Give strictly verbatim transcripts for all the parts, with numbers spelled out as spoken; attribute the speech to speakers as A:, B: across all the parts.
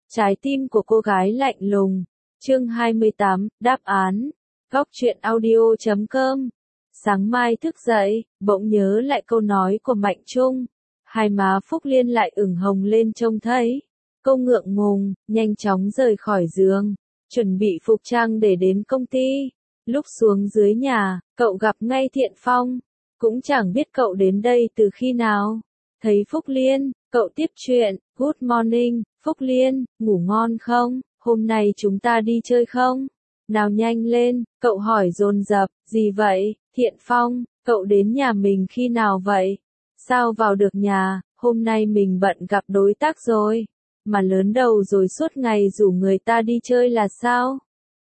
A: Trái tim của cô gái lạnh lùng. Chương hai mươi tám, đáp án. Góc truyện audio chấm com. Sáng mai thức dậy, bỗng nhớ lại câu nói của Mạnh Trung. Hai má Phúc Liên lại ửng hồng lên trông thấy. Cô ngượng ngùng, nhanh chóng rời khỏi giường, chuẩn bị phục trang để đến công ty. Lúc xuống dưới nhà, cậu gặp ngay Thiện Phong. Cũng chẳng biết cậu đến đây từ khi nào. Thấy Phúc Liên, cậu tiếp chuyện, Good morning, Phúc Liên, ngủ ngon không? Hôm nay chúng ta đi chơi không? Nào nhanh lên, cậu hỏi dồn dập, gì vậy? Thiện Phong, cậu đến nhà mình khi nào vậy? Sao vào được nhà, hôm nay mình bận gặp đối tác rồi. Mà lớn đầu rồi suốt ngày rủ người ta đi chơi là sao?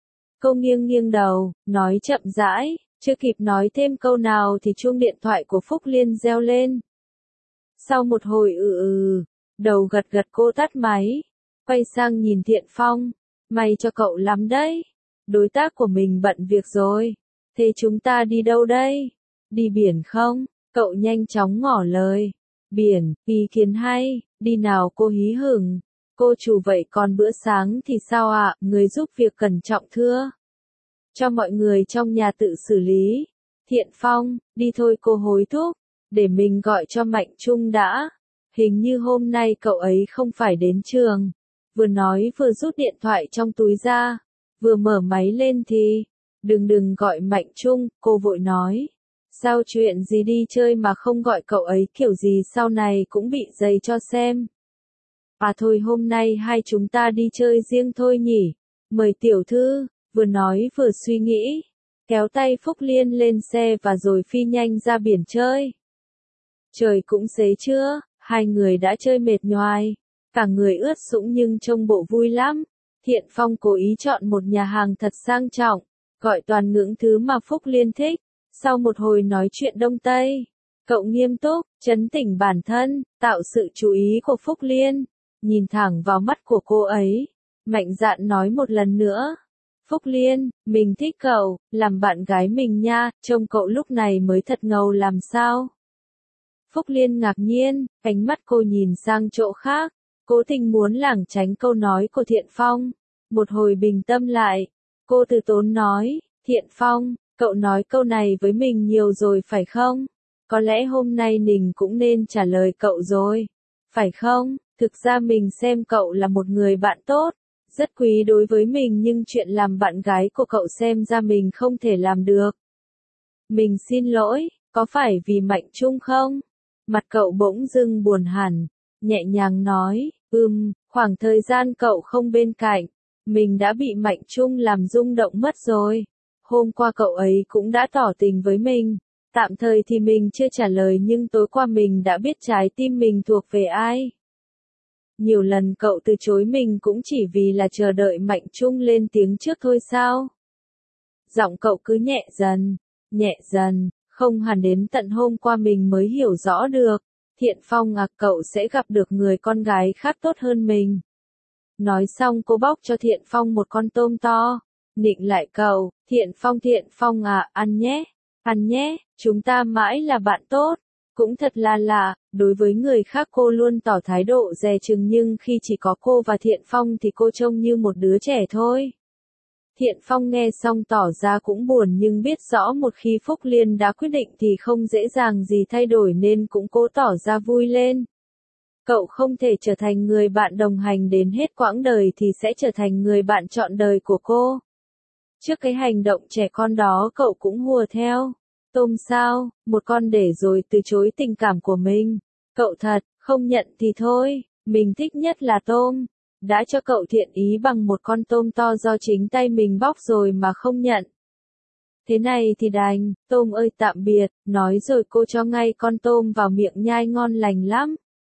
A: Cô nghiêng nghiêng đầu, nói chậm rãi, chưa kịp nói thêm câu nào thì chuông điện thoại của Phúc Liên reo lên. Sau một hồi ừ ừ, đầu gật gật cô tắt máy, quay sang nhìn Thiện Phong, may cho cậu lắm đấy, đối tác của mình bận việc rồi, thế chúng ta đi đâu đây? Đi biển không? Cậu nhanh chóng ngỏ lời, biển, ý kiến hay, đi nào cô hí hửng. Cô chủ vậy còn bữa sáng thì sao ạ? À? Người giúp việc cẩn trọng thưa. Cho mọi người trong nhà tự xử lý. Thiện Phong, đi thôi cô hối thúc, để mình gọi cho Mạnh Trung đã. Hình như hôm nay cậu ấy không phải đến trường. Vừa nói vừa rút điện thoại trong túi ra, vừa mở máy lên thì, đừng đừng gọi Mạnh Trung, cô vội nói. Sao chuyện gì đi chơi mà không gọi cậu ấy kiểu gì sau này cũng bị dày cho xem. À thôi hôm nay hai chúng ta đi chơi riêng thôi nhỉ, mời tiểu thư, vừa nói vừa suy nghĩ, kéo tay Phúc Liên lên xe và rồi phi nhanh ra biển chơi. Trời cũng xế trưa, hai người đã chơi mệt nhoài, cả người ướt sũng nhưng trông bộ vui lắm. Thiện Phong cố ý chọn một nhà hàng thật sang trọng, gọi toàn những thứ mà Phúc Liên thích. Sau một hồi nói chuyện Đông Tây, cậu nghiêm túc, trấn tĩnh bản thân, tạo sự chú ý của Phúc Liên. Nhìn thẳng vào mắt của cô ấy, mạnh dạn nói một lần nữa. Phúc Liên, mình thích cậu, làm bạn gái mình nha, trông cậu lúc này mới thật ngầu làm sao. Phúc Liên ngạc nhiên, ánh mắt cô nhìn sang chỗ khác, cố tình muốn lảng tránh câu nói của Thiện Phong. Một hồi bình tâm lại, cô từ tốn nói, Thiện Phong, cậu nói câu này với mình nhiều rồi phải không? Có lẽ hôm nay mình cũng nên trả lời cậu rồi, phải không? Thực ra mình xem cậu là một người bạn tốt, rất quý đối với mình nhưng chuyện làm bạn gái của cậu xem ra mình không thể làm được. Mình xin lỗi, có phải vì Mạnh Trung không? Mặt cậu bỗng dưng buồn hẳn, nhẹ nhàng nói, ừm, khoảng thời gian cậu không bên cạnh, mình đã bị Mạnh Trung làm rung động mất rồi. Hôm qua cậu ấy cũng đã tỏ tình với mình, tạm thời thì mình chưa trả lời nhưng tối qua mình đã biết trái tim mình thuộc về ai. Nhiều lần cậu từ chối mình cũng chỉ vì là chờ đợi Mạnh Trung lên tiếng trước thôi sao? Giọng cậu cứ nhẹ dần, nhẹ dần, không hẳn đến tận hôm qua mình mới hiểu rõ được. Thiện Phong à, cậu sẽ gặp được người con gái khác tốt hơn mình. Nói xong cô bóc cho Thiện Phong một con tôm to, nịnh lại cậu, Thiện Phong Thiện Phong à, ăn nhé, ăn nhé, chúng ta mãi là bạn tốt. Cũng thật là lạ, đối với người khác cô luôn tỏ thái độ dè chừng nhưng khi chỉ có cô và Thiện Phong thì cô trông như một đứa trẻ thôi. Thiện Phong nghe xong tỏ ra cũng buồn nhưng biết rõ một khi Phúc Liên đã quyết định thì không dễ dàng gì thay đổi nên cũng cố tỏ ra vui lên. Cậu không thể trở thành người bạn đồng hành đến hết quãng đời thì sẽ trở thành người bạn trọn đời của cô. Trước cái hành động trẻ con đó cậu cũng hùa theo. Tôm sao, một con để rồi từ chối tình cảm của mình. Cậu thật, không nhận thì thôi, mình thích nhất là tôm. Đã cho cậu thiện ý bằng một con tôm to do chính tay mình bóc rồi mà không nhận. Thế này thì đành, tôm ơi tạm biệt, nói rồi cô cho ngay con tôm vào miệng nhai ngon lành lắm.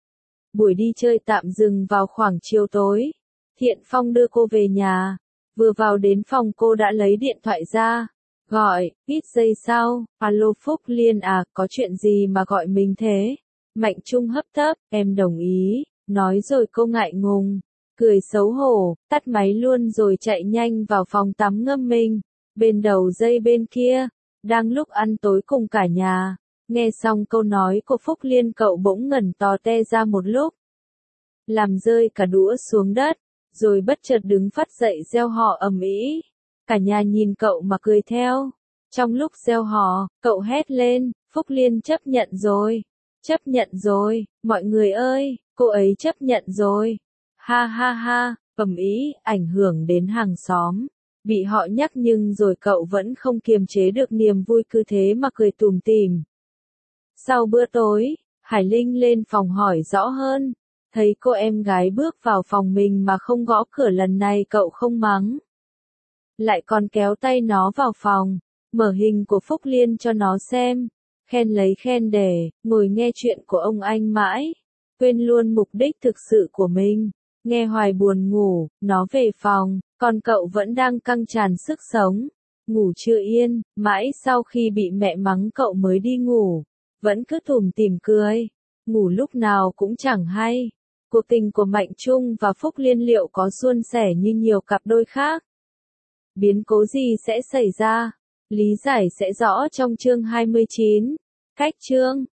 A: Buổi đi chơi tạm dừng vào khoảng chiều tối. Thiện Phong đưa cô về nhà. Vừa vào đến phòng cô đã lấy điện thoại ra. Gọi, ít giây sau, alo Phúc Liên à, có chuyện gì mà gọi mình thế? Mạnh Trung hấp tấp, em đồng ý, nói rồi cô ngại ngùng, cười xấu hổ, tắt máy luôn rồi chạy nhanh vào phòng tắm ngâm mình. Bên đầu dây bên kia, đang lúc ăn tối cùng cả nhà, nghe xong câu nói của Phúc Liên cậu bỗng ngẩn to te ra một lúc. Làm rơi cả đũa xuống đất, rồi bất chợt đứng phát dậy reo hò ầm ĩ. Cả nhà nhìn cậu mà cười theo. Trong lúc reo hò, cậu hét lên, Phúc Liên chấp nhận rồi. Chấp nhận rồi, mọi người ơi, cô ấy chấp nhận rồi. Ha ha ha, ầm ĩ, ảnh hưởng đến hàng xóm. Bị họ nhắc nhưng rồi cậu vẫn không kiềm chế được niềm vui, cứ thế mà cười tủm tỉm. Sau bữa tối, Hải Linh lên phòng hỏi rõ hơn. Thấy cô em gái bước vào phòng mình mà không gõ cửa, lần này cậu không mắng. Lại còn kéo tay nó vào phòng, mở hình của Phúc Liên cho nó xem. Khen lấy khen để, ngồi nghe chuyện của ông anh mãi. Quên luôn mục đích thực sự của mình. Nghe hoài buồn ngủ, nó về phòng, còn cậu vẫn đang căng tràn sức sống. Ngủ chưa yên, mãi sau khi bị mẹ mắng cậu mới đi ngủ. Vẫn cứ tủm tỉm cười. Ngủ lúc nào cũng chẳng hay. Cuộc tình của Mạnh Trung và Phúc Liên liệu có suôn sẻ như nhiều cặp đôi khác? Biến cố gì sẽ xảy ra? Lý giải sẽ rõ trong chương hai mươi chín. Cách chương